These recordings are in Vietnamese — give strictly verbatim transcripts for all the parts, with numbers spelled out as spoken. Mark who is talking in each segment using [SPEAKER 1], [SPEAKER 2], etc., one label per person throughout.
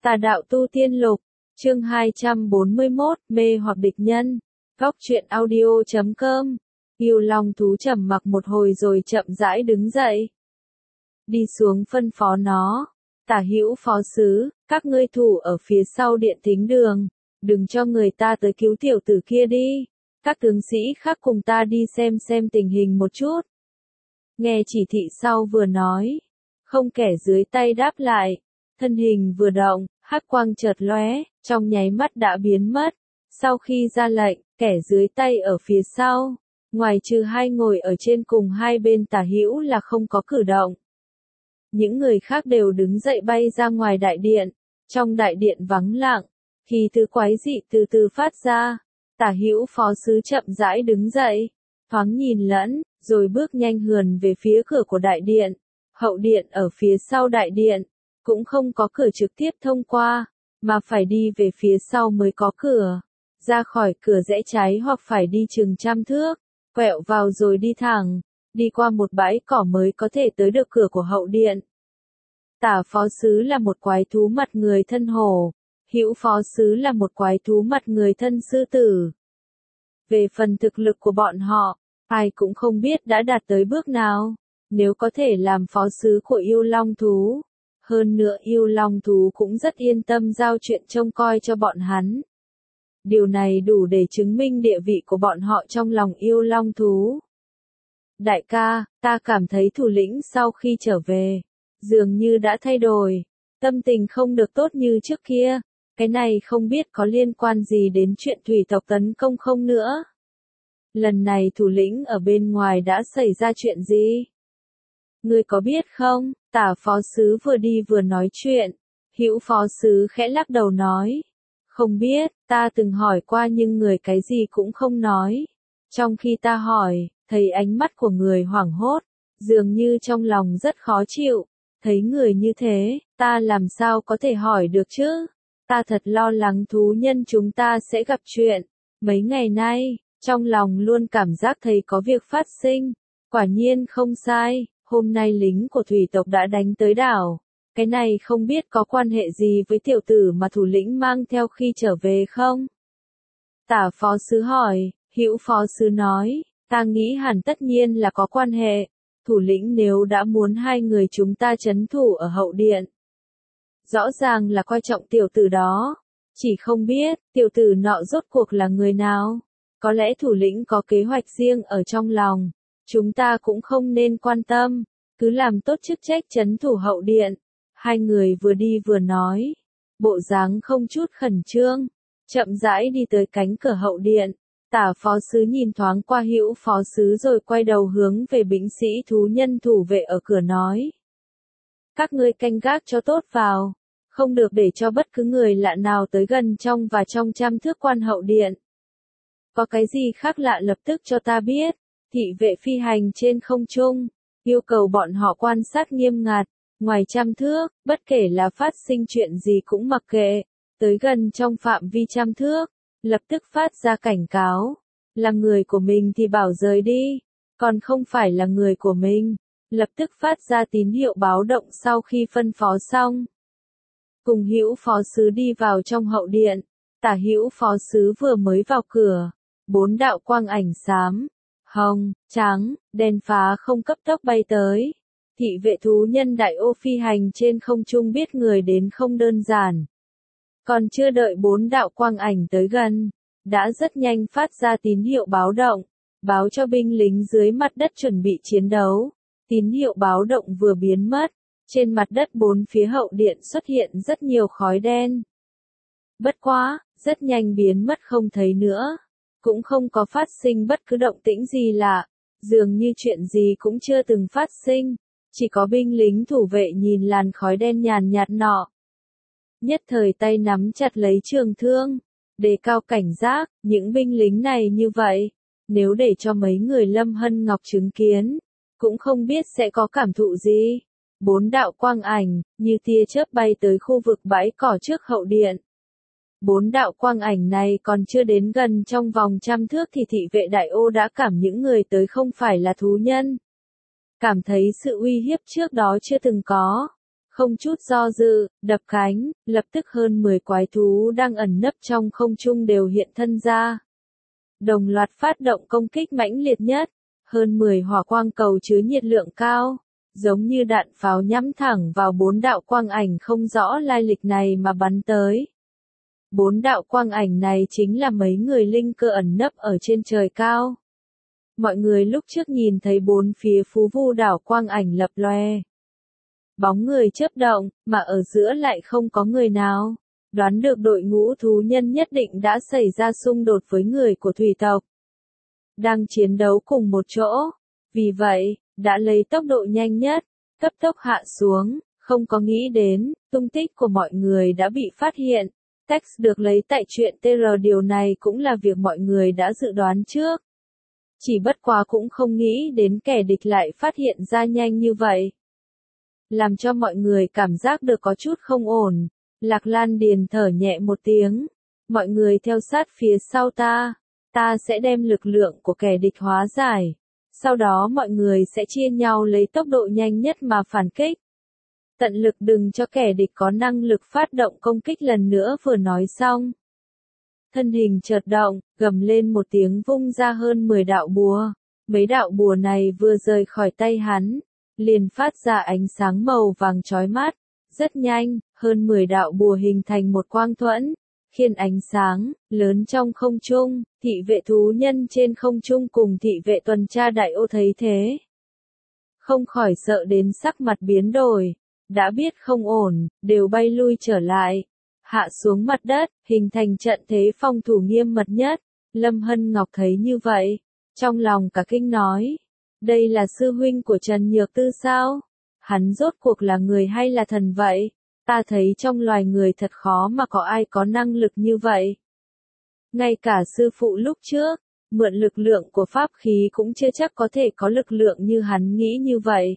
[SPEAKER 1] Tà đạo tu tiên lục, chương hai trăm bốn mươi mốt, mê hoặc địch nhân. Góc truyện audio chấm com. Yêu Long thú trầm mặc một hồi rồi chậm rãi đứng dậy. Đi xuống phân phó nó. Tả Hữu phó sứ, các ngươi thủ ở phía sau điện thính đường, đừng cho người ta tới cứu tiểu tử kia đi. Các tướng sĩ khác cùng ta đi xem xem tình hình một chút. Nghe chỉ thị sau vừa nói, không kẻ dưới tay đáp lại, thân hình vừa động, hắc quang chợt lóe, trong nháy mắt đã biến mất. Sau khi ra lệnh, kẻ dưới tay ở phía sau, ngoài trừ hai ngồi ở trên cùng hai bên Tả Hữu là không có cử động. Những người khác đều đứng dậy bay ra ngoài đại điện. Trong đại điện vắng lặng, thì thứ quái dị từ từ phát ra. Tả Hữu phó sứ chậm rãi đứng dậy, thoáng nhìn lẫn, rồi bước nhanh hườn về phía cửa của đại điện. Hậu điện ở phía sau đại điện, cũng không có cửa trực tiếp thông qua, mà phải đi về phía sau mới có cửa. Ra khỏi cửa rẽ trái hoặc phải đi chừng trăm thước, quẹo vào rồi đi thẳng, đi qua một bãi cỏ mới có thể tới được cửa của hậu điện. Tả phó sứ là một quái thú mặt người thân hổ, Hữu phó sứ là một quái thú mặt người thân sư tử. Về phần thực lực của bọn họ, ai cũng không biết đã đạt tới bước nào, nếu có thể làm phó sứ của yêu long thú. Hơn nữa yêu long thú cũng rất yên tâm giao chuyện trông coi cho bọn hắn. Điều này đủ để chứng minh địa vị của bọn họ trong lòng yêu long thú. Đại ca, ta cảm thấy thủ lĩnh sau khi trở về, dường như đã thay đổi, tâm tình không được tốt như trước kia. Cái này không biết có liên quan gì đến chuyện thủy tộc tấn công không nữa. Lần này thủ lĩnh ở bên ngoài đã xảy ra chuyện gì? Ngươi có biết không? Tả phó sứ vừa đi vừa nói chuyện. Hữu phó sứ khẽ lắc đầu nói. Không biết, ta từng hỏi qua nhưng người cái gì cũng không nói. Trong khi ta hỏi, thấy ánh mắt của người hoảng hốt, dường như trong lòng rất khó chịu. Thấy người như thế, ta làm sao có thể hỏi được chứ? Ta thật lo lắng thú nhân chúng ta sẽ gặp chuyện. Mấy ngày nay, trong lòng luôn cảm giác thấy có việc phát sinh. Quả nhiên không sai, hôm nay lính của thủy tộc đã đánh tới đảo. Cái này không biết có quan hệ gì với tiểu tử mà thủ lĩnh mang theo khi trở về không? Tả phó sứ hỏi, Hữu phó sứ nói, ta nghĩ hẳn tất nhiên là có quan hệ. Thủ lĩnh nếu đã muốn hai người chúng ta trấn thủ ở hậu điện, rõ ràng là coi trọng tiểu tử đó. Chỉ không biết, tiểu tử nọ rốt cuộc là người nào? Có lẽ thủ lĩnh có kế hoạch riêng ở trong lòng. Chúng ta cũng không nên quan tâm. Cứ làm tốt chức trách trấn thủ hậu điện. Hai người vừa đi vừa nói. Bộ dáng không chút khẩn trương. Chậm rãi đi tới cánh cửa hậu điện. Tả phó sứ nhìn thoáng qua Hữu phó sứ rồi quay đầu hướng về binh sĩ thú nhân thủ vệ ở cửa nói. Các ngươi canh gác cho tốt vào. Không được để cho bất cứ người lạ nào tới gần trong và trong trăm thước quan hậu điện. Có cái gì khác lạ lập tức cho ta biết. Thị vệ phi hành trên không trung, yêu cầu bọn họ quan sát nghiêm ngặt. Ngoài trăm thước, bất kể là phát sinh chuyện gì cũng mặc kệ. Tới gần trong phạm vi trăm thước, lập tức phát ra cảnh cáo. Là người của mình thì bảo rời đi. Còn không phải là người của mình, lập tức phát ra tín hiệu báo động sau khi phân phó xong. Cùng Hữu phó sứ đi vào trong hậu điện. Tả Hữu phó sứ vừa mới vào cửa, bốn đạo quang ảnh xám, hồng, trắng, đen phá không cấp tốc bay tới. Thị vệ thú nhân đại ô phi hành trên không trung biết người đến không đơn giản. Còn chưa đợi bốn đạo quang ảnh tới gần, đã rất nhanh phát ra tín hiệu báo động, báo cho binh lính dưới mặt đất chuẩn bị chiến đấu. Tín hiệu báo động vừa biến mất, trên mặt đất bốn phía hậu điện xuất hiện rất nhiều khói đen. Bất quá, rất nhanh biến mất không thấy nữa. Cũng không có phát sinh bất cứ động tĩnh gì lạ, dường như chuyện gì cũng chưa từng phát sinh. Chỉ có binh lính thủ vệ nhìn làn khói đen nhàn nhạt nọ. Nhất thời tay nắm chặt lấy trường thương, đề cao cảnh giác. Những binh lính này như vậy, nếu để cho mấy người Lâm Hân Ngọc chứng kiến, cũng không biết sẽ có cảm thụ gì. Bốn đạo quang ảnh, như tia chớp bay tới khu vực bãi cỏ trước hậu điện. Bốn đạo quang ảnh này còn chưa đến gần trong vòng trăm thước thì thị vệ đại ô đã cảm những người tới không phải là thú nhân. Cảm thấy sự uy hiếp trước đó chưa từng có. Không chút do dự, đập cánh, lập tức hơn mười quái thú đang ẩn nấp trong không trung đều hiện thân ra. Đồng loạt phát động công kích mãnh liệt nhất, hơn mười hỏa quang cầu chứa nhiệt lượng cao, giống như đạn pháo nhắm thẳng vào bốn đạo quang ảnh không rõ lai lịch này mà bắn tới. Bốn đạo quang ảnh này chính là mấy người linh cơ ẩn nấp ở trên trời cao. Mọi người lúc trước nhìn thấy bốn phía phú vu đảo quang ảnh lập loè. Bóng người chớp động, mà ở giữa lại không có người nào. Đoán được đội ngũ thú nhân nhất định đã xảy ra xung đột với người của thủy tộc. Đang chiến đấu cùng một chỗ. Vì vậy, đã lấy tốc độ nhanh nhất, cấp tốc hạ xuống, không có nghĩ đến, tung tích của mọi người đã bị phát hiện. Text được lấy tại truyện tê rờ điều này cũng là việc mọi người đã dự đoán trước. Chỉ bất quá cũng không nghĩ đến kẻ địch lại phát hiện ra nhanh như vậy. Làm cho mọi người cảm giác được có chút không ổn. Lạc Lan Điền thở nhẹ một tiếng. Mọi người theo sát phía sau ta. Ta sẽ đem lực lượng của kẻ địch hóa giải. Sau đó mọi người sẽ chia nhau lấy tốc độ nhanh nhất mà phản kích. Tận lực đừng cho kẻ địch có năng lực phát động công kích lần nữa. Vừa nói xong, thân hình chợt động, gầm lên một tiếng vung ra hơn mười đạo bùa. Mấy đạo bùa này vừa rời khỏi tay hắn, liền phát ra ánh sáng màu vàng chói mắt. Rất nhanh, hơn mười đạo bùa hình thành một quang thuẫn, khiên ánh sáng lớn trong không trung. Thị vệ thú nhân trên không trung cùng thị vệ tuần tra đại ô thấy thế, không khỏi sợ đến sắc mặt biến đổi. Đã biết không ổn, đều bay lui trở lại, hạ xuống mặt đất, hình thành trận thế phòng thủ nghiêm mật nhất. Lâm Hân Ngọc thấy như vậy, trong lòng cả kinh nói, đây là sư huynh của Trần Nhược Tư sao? Hắn rốt cuộc là người hay là thần vậy? Ta thấy trong loài người thật khó mà có ai có năng lực như vậy. Ngay cả sư phụ lúc trước, mượn lực lượng của pháp khí cũng chưa chắc có thể có lực lượng như hắn nghĩ như vậy.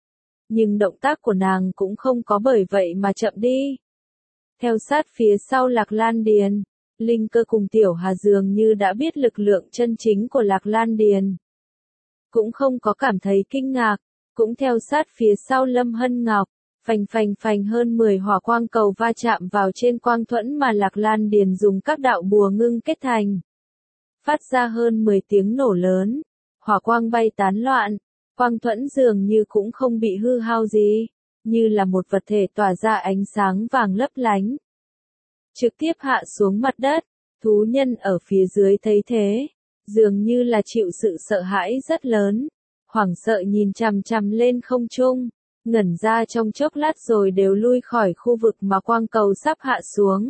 [SPEAKER 1] Nhưng động tác của nàng cũng không có bởi vậy mà chậm đi. Theo sát phía sau Lạc Lan Điền, Linh Cơ cùng Tiểu Hà dường như đã biết lực lượng chân chính của Lạc Lan Điền. Cũng không có cảm thấy kinh ngạc, cũng theo sát phía sau Lâm Hân Ngọc, phành phành phành hơn mười hỏa quang cầu va chạm vào trên quang thuẫn mà Lạc Lan Điền dùng các đạo bùa ngưng kết thành. Phát ra hơn mười tiếng nổ lớn, hỏa quang bay tán loạn, quang thuẫn dường như cũng không bị hư hao gì, như là một vật thể tỏa ra ánh sáng vàng lấp lánh. Trực tiếp hạ xuống mặt đất, thú nhân ở phía dưới thấy thế, dường như là chịu sự sợ hãi rất lớn, hoảng sợ nhìn chằm chằm lên không trung, ngẩn ra trong chốc lát rồi đều lui khỏi khu vực mà quang cầu sắp hạ xuống.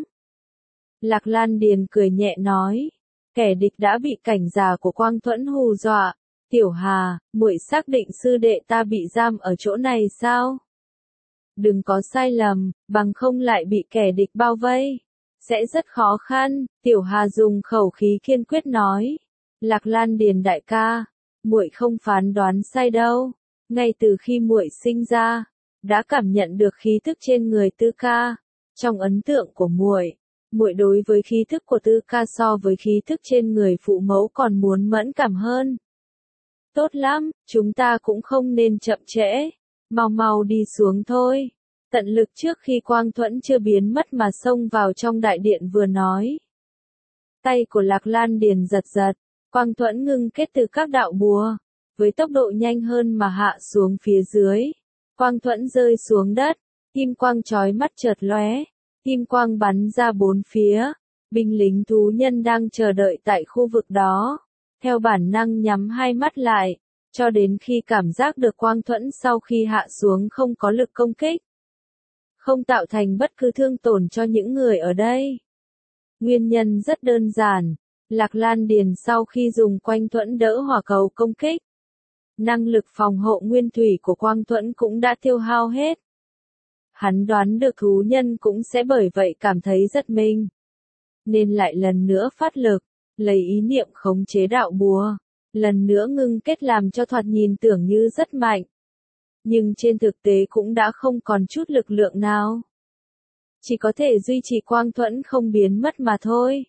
[SPEAKER 1] Lạc Lan Điền cười nhẹ nói, kẻ địch đã bị cảnh giả của quang thuẫn hù dọa. Tiểu Hà, muội xác định sư đệ ta bị giam ở chỗ này sao? Đừng có sai lầm, bằng không lại bị kẻ địch bao vây. Sẽ rất khó khăn, Tiểu Hà dùng khẩu khí kiên quyết nói. Lạc Lan Điền đại ca, muội không phán đoán sai đâu. Ngay từ khi muội sinh ra, đã cảm nhận được khí thức trên người Tư ca. Trong ấn tượng của muội, muội đối với khí thức của Tư ca so với khí thức trên người phụ mẫu còn muốn mẫn cảm hơn. Tốt lắm, chúng ta cũng không nên chậm trễ, mau mau đi xuống thôi. Tận lực trước khi quang thuẫn chưa biến mất mà xông vào trong đại điện vừa nói. Tay của Lạc Lan Điền giật giật, quang thuẫn ngưng kết từ các đạo bùa, với tốc độ nhanh hơn mà hạ xuống phía dưới. Quang thuẫn rơi xuống đất, kim quang chói mắt chợt lóe, kim quang bắn ra bốn phía. Binh lính thú nhân đang chờ đợi tại khu vực đó, theo bản năng nhắm hai mắt lại, cho đến khi cảm giác được quang thuẫn sau khi hạ xuống không có lực công kích, không tạo thành bất cứ thương tổn cho những người ở đây. Nguyên nhân rất đơn giản, Lạc Lan Điền sau khi dùng quang thuẫn đỡ hỏa cầu công kích, năng lực phòng hộ nguyên thủy của quang thuẫn cũng đã tiêu hao hết. Hắn đoán được thú nhân cũng sẽ bởi vậy cảm thấy rất mình, nên lại lần nữa phát lực, lấy ý niệm khống chế đạo bùa, lần nữa ngưng kết làm cho thoạt nhìn tưởng như rất mạnh. Nhưng trên thực tế cũng đã không còn chút lực lượng nào. Chỉ có thể duy trì quang thuẫn không biến mất mà thôi.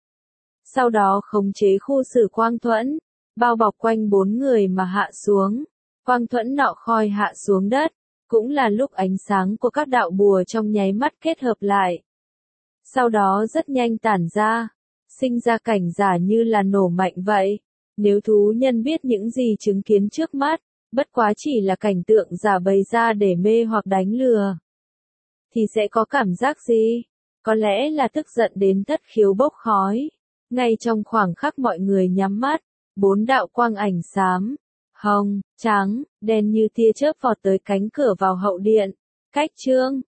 [SPEAKER 1] Sau đó khống chế khu xử quang thuẫn, bao bọc quanh bốn người mà hạ xuống. Quang thuẫn nọ khoi hạ xuống đất, cũng là lúc ánh sáng của các đạo bùa trong nháy mắt kết hợp lại. Sau đó rất nhanh tản ra, sinh ra cảnh giả như là nổ mạnh vậy. Nếu thú nhân biết những gì chứng kiến trước mắt, bất quá chỉ là cảnh tượng giả bày ra để mê hoặc đánh lừa, thì sẽ có cảm giác gì? Có lẽ là tức giận đến thất khiếu bốc khói. Ngay trong khoảng khắc mọi người nhắm mắt, bốn đạo quang ảnh xám, hồng, trắng, đen như tia chớp vọt tới cánh cửa vào hậu điện. Cách chương